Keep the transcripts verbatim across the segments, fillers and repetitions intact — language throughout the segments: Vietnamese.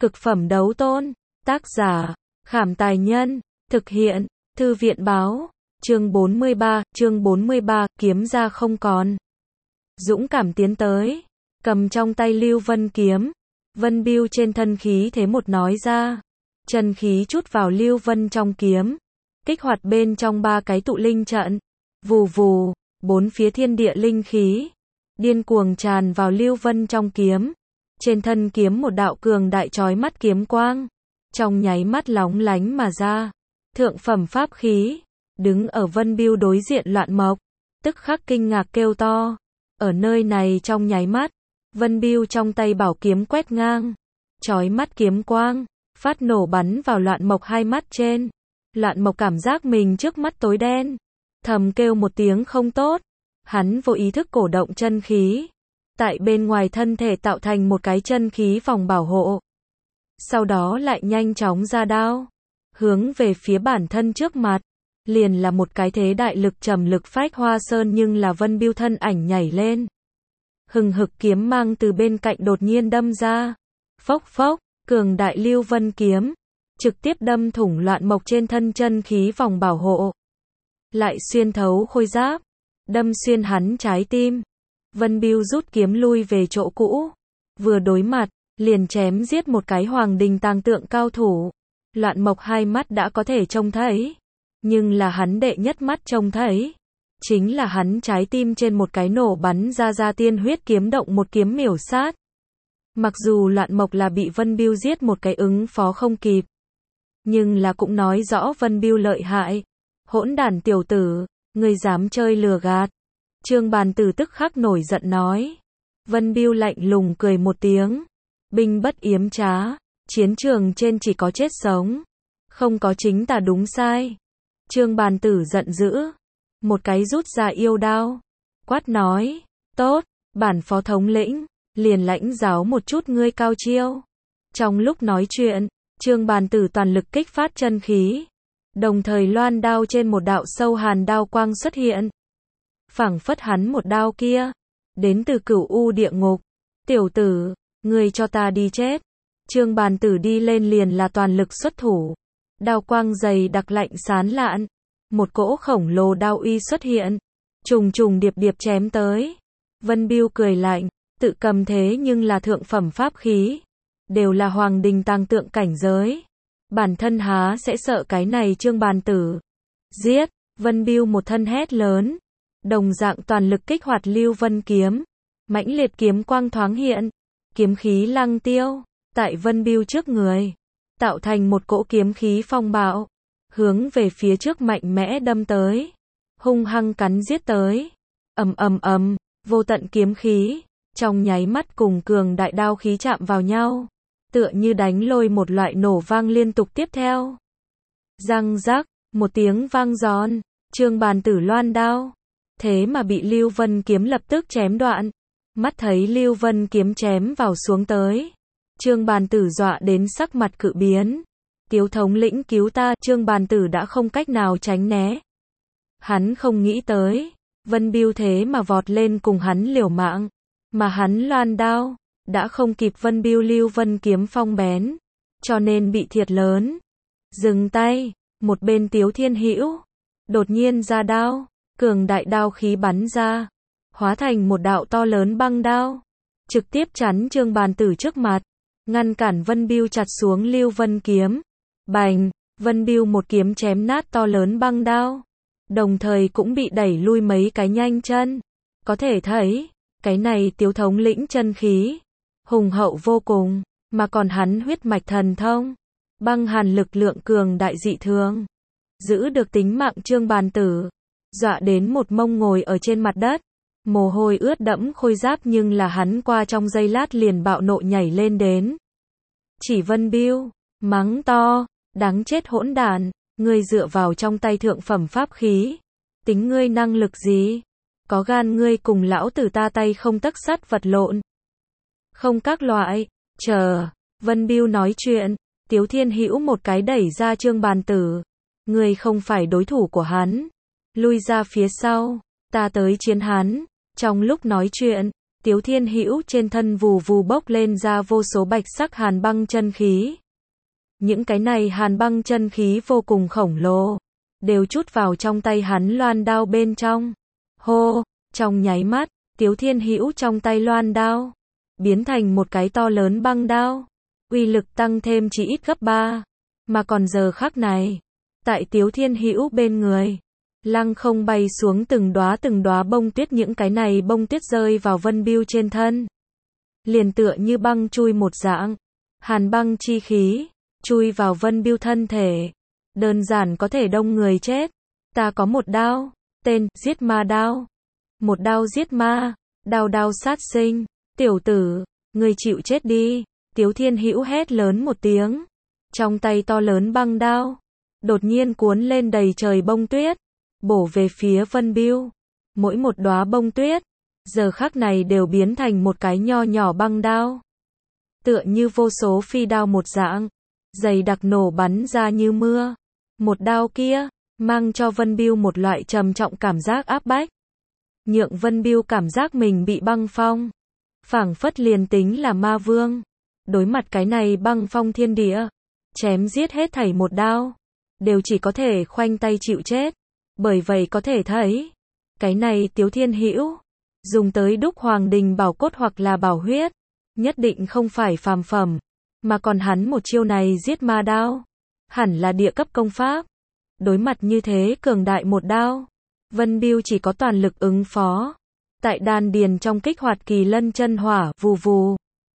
Cực phẩm đấu tôn. Tác giả, Khảm Tài Nhân. Thực hiện, Thư viện Báo. Chương bốn mươi ba, chương bốn mươi ba, kiếm ra không còn. Dũng cảm tiến tới, cầm trong tay Lưu Vân kiếm. Vân Biêu trên thân khí thế một nói ra. Chân khí chút vào Lưu Vân trong kiếm. Kích hoạt bên trong ba cái tụ linh trận. Vù vù, bốn phía thiên địa linh khí. Điên cuồng tràn vào Lưu Vân trong kiếm. Trên thân kiếm một đạo cường đại chói mắt kiếm quang. Trong nháy mắt lóng lánh mà ra. Thượng phẩm pháp khí. Đứng ở Vân Biêu đối diện Loạn Mộc. Tức khắc kinh ngạc kêu to. Ở nơi này trong nháy mắt. Vân Biêu trong tay bảo kiếm quét ngang. Chói mắt kiếm quang. Phát nổ bắn vào Loạn Mộc hai mắt trên. Loạn Mộc cảm giác mình trước mắt tối đen. Thầm kêu một tiếng không tốt. Hắn vô ý thức cổ động chân khí. Tại bên ngoài thân thể tạo thành một cái chân khí vòng bảo hộ. Sau đó lại nhanh chóng ra đao. Hướng về phía bản thân trước mặt. Liền là một cái thế đại lực trầm lực phách hoa sơn, nhưng là Vân Biêu thân ảnh nhảy lên. Hừng hực kiếm mang từ bên cạnh đột nhiên đâm ra. Phốc phốc, cường đại Lưu Vân kiếm. Trực tiếp đâm thủng Loạn Mộc trên thân chân khí vòng bảo hộ. Lại xuyên thấu khôi giáp. Đâm xuyên hắn trái tim. Vân Biêu rút kiếm lui về chỗ cũ. Vừa đối mặt, liền chém giết một cái hoàng đình tàng tượng cao thủ. Loạn Mộc hai mắt đã có thể trông thấy. Nhưng là hắn đệ nhất mắt trông thấy. Chính là hắn trái tim trên một cái nổ bắn ra ra tiên huyết kiếm động một kiếm miểu sát. Mặc dù Loạn Mộc là bị Vân Biêu giết một cái ứng phó không kịp. Nhưng là cũng nói rõ Vân Biêu lợi hại. Hỗn đản tiểu tử, ngươi dám chơi lừa gạt. Trương Bàn Tử tức khắc nổi giận nói. Vân Biêu lạnh lùng cười một tiếng. Binh bất yếm trá, chiến trường trên chỉ có chết sống. Không có chính tà đúng sai. Trương Bàn Tử giận dữ. Một cái rút ra yêu đao. Quát nói. Tốt, bản phó thống lĩnh. Liền lãnh giáo một chút ngươi cao chiêu. Trong lúc nói chuyện, Trương Bàn Tử toàn lực kích phát chân khí. Đồng thời loan đao trên một đạo sâu hàn đao quang xuất hiện. Phảng phất hắn một đao kia. Đến từ Cửu U địa ngục. Tiểu tử, ngươi cho ta đi chết. Trương Bàn Tử đi lên liền là toàn lực xuất thủ. Đao quang dày đặc lạnh sán lạn. Một cỗ khổng lồ đao uy xuất hiện. Trùng trùng điệp điệp chém tới. Vân Biêu cười lạnh. Tự cầm thế nhưng là thượng phẩm pháp khí. Đều là hoàng đình tàng tượng cảnh giới. Bản thân há sẽ sợ cái này Trương Bàn Tử. Giết, Vân Biêu một thân hét lớn. Đồng dạng toàn lực kích hoạt Lưu Vân kiếm. Mãnh liệt kiếm quang thoáng hiện. Kiếm khí lăng tiêu. Tại Vân Biêu trước người. Tạo thành một cỗ kiếm khí phong bạo. Hướng về phía trước mạnh mẽ đâm tới. Hung hăng cắn giết tới. Ầm ầm ầm, vô tận kiếm khí. Trong nháy mắt cùng cường đại đao khí chạm vào nhau. Tựa như đánh lôi một loại nổ vang liên tục tiếp theo. Răng rắc, một tiếng vang giòn. Trương Bàn Tử loan đao. Thế mà bị Lưu Vân kiếm lập tức chém đoạn. Mắt thấy Lưu Vân kiếm chém vào xuống tới. Trương Bàn Tử dọa đến sắc mặt cự biến. Tiếu thống lĩnh cứu ta. Trương Bàn Tử đã không cách nào tránh né. Hắn không nghĩ tới. Vân Biêu thế mà vọt lên cùng hắn liều mạng. Mà hắn loan đao. Đã không kịp Vân Biêu Lưu Vân kiếm phong bén. Cho nên bị thiệt lớn. Dừng tay. Một bên Tiếu Thiên Hữu. Đột nhiên ra đao. Cường đại đao khí bắn ra. Hóa thành một đạo to lớn băng đao. Trực tiếp chắn Trương Bàn Tử trước mặt. Ngăn cản Vân Biêu chặt xuống Lưu Vân kiếm. Bành. Vân Biêu một kiếm chém nát to lớn băng đao. Đồng thời cũng bị đẩy lui mấy cái nhanh chân. Có thể thấy. Cái này Tiếu thống lĩnh chân khí. Hùng hậu vô cùng. Mà còn hắn huyết mạch thần thông. Băng hàn lực lượng cường đại dị thường. Giữ được tính mạng Trương Bàn Tử. Dọa đến một mông ngồi ở trên mặt đất. Mồ hôi ướt đẫm khôi giáp, nhưng là hắn qua trong giây lát liền bạo nộ nhảy lên đến. Chỉ Vân Biêu. Mắng to. Đáng chết hỗn đản. Ngươi dựa vào trong tay thượng phẩm pháp khí. Tính ngươi năng lực gì? Có gan ngươi cùng lão tử ta tay không tấc sắt vật lộn. Không các loại. Chờ. Vân Biêu nói chuyện. Tiếu Thiên Hữu một cái đẩy ra Trương Bàn Tử. Ngươi không phải đối thủ của hắn. Lui ra phía sau. Ta tới chiến hắn. Trong lúc nói chuyện. Tiếu Thiên Hữu trên thân vù vù bốc lên ra vô số bạch sắc hàn băng chân khí. Những cái này hàn băng chân khí vô cùng khổng lồ, đều chút vào trong tay hắn loan đao bên trong. Hô, trong nháy mắt, Tiếu Thiên Hữu trong tay loan đao biến thành một cái to lớn băng đao, uy lực tăng thêm chỉ ít gấp ba, mà còn giờ khắc này, tại Tiếu Thiên Hữu bên người, lăng không bay xuống từng đóa từng đóa bông tuyết, những cái này bông tuyết rơi vào Vân Bưu trên thân, liền tựa như băng chui một dạng, hàn băng chi khí chui vào Vân Bưu thân thể, đơn giản có thể đông người chết. Ta có một đao, tên Giết Ma Đao. Một đao giết ma, đao đao sát sinh. Tiểu tử, ngươi chịu chết đi. Tiếu Thiên Hữu hét lớn một tiếng, trong tay to lớn băng đao đột nhiên cuốn lên đầy trời bông tuyết, bổ về phía Vân Bưu. Mỗi một đóa bông tuyết giờ khắc này đều biến thành một cái nho nhỏ băng đao, tựa như vô số phi đao một dạng, dày đặc nổ bắn ra như mưa. Một đao kia mang cho Vân Bưu một loại trầm trọng cảm giác áp bách, nhượng Vân Bưu cảm giác mình bị băng phong, phảng phất liền tính là ma vương, đối mặt cái này băng phong thiên địa, chém giết hết thảy một đao, đều chỉ có thể khoanh tay chịu chết. Bởi vậy có thể thấy, cái này Tiếu Thiên Hữu dùng tới đúc hoàng đình bảo cốt hoặc là bảo huyết, nhất định không phải phàm phẩm, mà còn hắn một chiêu này giết ma đao, hẳn là địa cấp công pháp. Đối mặt như thế cường đại một đao, Vân Bưu chỉ có toàn lực ứng phó. Tại đan điền trong kích hoạt kỳ lân chân hỏa, vù vù.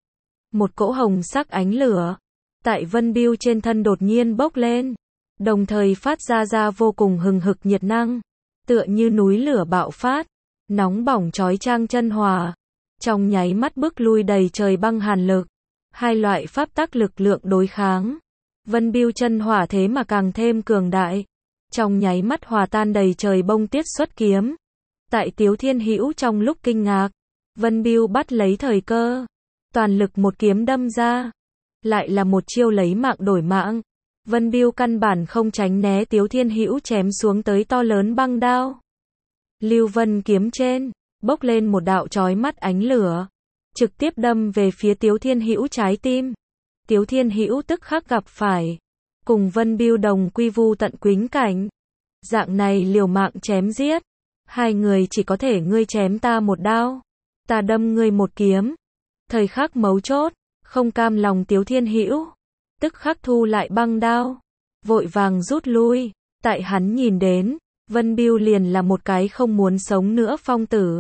Một cỗ hồng sắc ánh lửa tại Vân Bưu trên thân đột nhiên bốc lên, đồng thời phát ra ra vô cùng hừng hực nhiệt năng, tựa như núi lửa bạo phát, nóng bỏng chói chang chân hỏa, trong nháy mắt bức lui đầy trời băng hàn lực. Hai loại pháp tắc lực lượng đối kháng, Vân Bưu chân hỏa thế mà càng thêm cường đại, trong nháy mắt hòa tan đầy trời bông tuyết xuất kiếm. Tại Tiếu Thiên Hữu trong lúc kinh ngạc, Vân Bưu bắt lấy thời cơ, toàn lực một kiếm đâm ra, lại là một chiêu lấy mạng đổi mạng. Vân Bưu căn bản không tránh né Tiếu Thiên Hữu chém xuống tới to lớn băng đao. Lưu Vân kiếm trên bốc lên một đạo chói mắt ánh lửa, trực tiếp đâm về phía Tiếu Thiên Hữu trái tim. Tiếu Thiên Hữu tức khắc gặp phải cùng Vân Bưu đồng quy vu tận quýnh cảnh. Dạng này liều mạng chém giết, hai người chỉ có thể ngươi chém ta một đao, ta đâm ngươi một kiếm. Thời khắc mấu chốt, không cam lòng Tiếu Thiên Hữu tức khắc thu lại băng đao, vội vàng rút lui. Tại hắn nhìn đến, Vân Bưu liền là một cái không muốn sống nữa phong tử.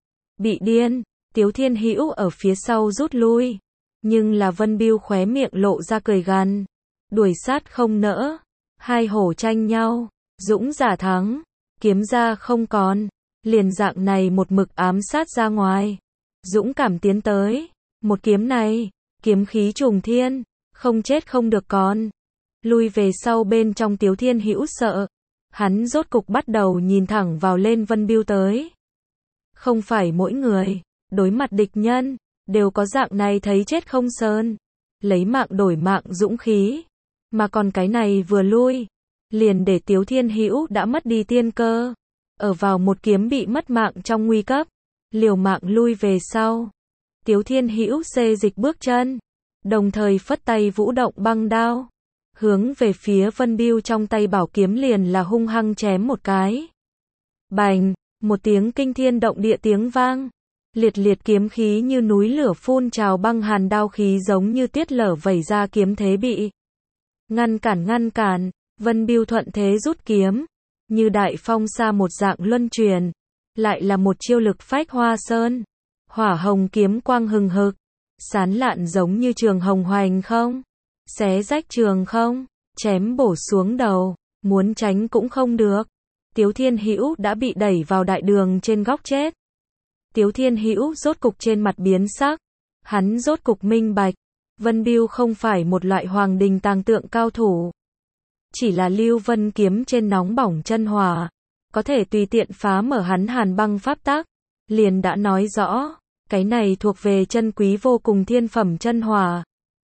Bị điên, Tiếu Thiên Hữu ở phía sau rút lui, nhưng là Vân Bưu khóe miệng lộ ra cười gằn, đuổi sát không nỡ, hai hổ tranh nhau, dũng giả thắng, kiếm ra không còn, liền dạng này một mực ám sát ra ngoài, dũng cảm tiến tới, một kiếm này, kiếm khí trùng thiên, không chết không được còn. Lui về sau bên trong Tiếu Thiên Hữu sợ, hắn rốt cục bắt đầu nhìn thẳng vào lên Vân Bưu tới. Không phải mỗi người đối mặt địch nhân đều có dạng này thấy chết không sơn, lấy mạng đổi mạng dũng khí, mà còn cái này vừa lui, liền để Tiếu Thiên Hữu đã mất đi tiên cơ, ở vào một kiếm bị mất mạng trong nguy cấp, liều mạng lui về sau. Tiếu Thiên Hữu xê dịch bước chân, đồng thời phất tay vũ động băng đao, hướng về phía Vân Bưu trong tay bảo kiếm liền là hung hăng chém một cái. Bành, một tiếng kinh thiên động địa tiếng vang, liệt liệt kiếm khí như núi lửa phun trào, băng hàn đao khí giống như tiết lở vẩy ra, kiếm thế bị ngăn cản ngăn cản. Vân Bưu thuận thế rút kiếm, như đại phong sa một dạng luân truyền, lại là một chiêu lực phách hoa sơn, hỏa hồng kiếm quang hừng hực, sán lạn giống như trường hồng hoành không, xé rách trường không, chém bổ xuống đầu, muốn tránh cũng không được. Tiếu Thiên Hữu đã bị đẩy vào đại đường trên góc chết. Tiếu Thiên Hữu rốt cục trên mặt biến sắc, hắn rốt cục minh bạch, Vân Bưu không phải một loại hoàng đình tàng tượng cao thủ, chỉ là Lưu Vân kiếm trên nóng bỏng chân hỏa, có thể tùy tiện phá mở hắn hàn băng pháp tắc, liền đã nói rõ, cái này thuộc về chân quý vô cùng thiên phẩm chân hỏa.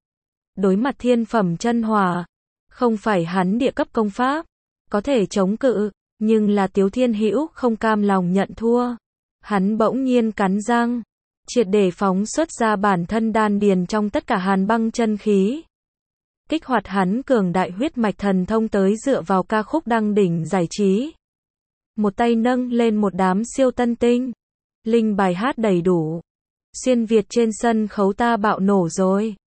Đối mặt thiên phẩm chân hỏa, không phải hắn địa cấp công pháp có thể chống cự, nhưng là Tiếu Thiên Hữu không cam lòng nhận thua. Hắn bỗng nhiên cắn răng, triệt để phóng xuất ra bản thân đan điền trong tất cả hàn băng chân khí. Kích hoạt hắn cường đại huyết mạch thần thông tới dựa vào ca khúc đăng đỉnh giải trí. Một tay nâng lên một đám siêu tân tinh. Linh bài hát đầy đủ. Xuyên Việt trên sân khấu ta bạo nổ rồi.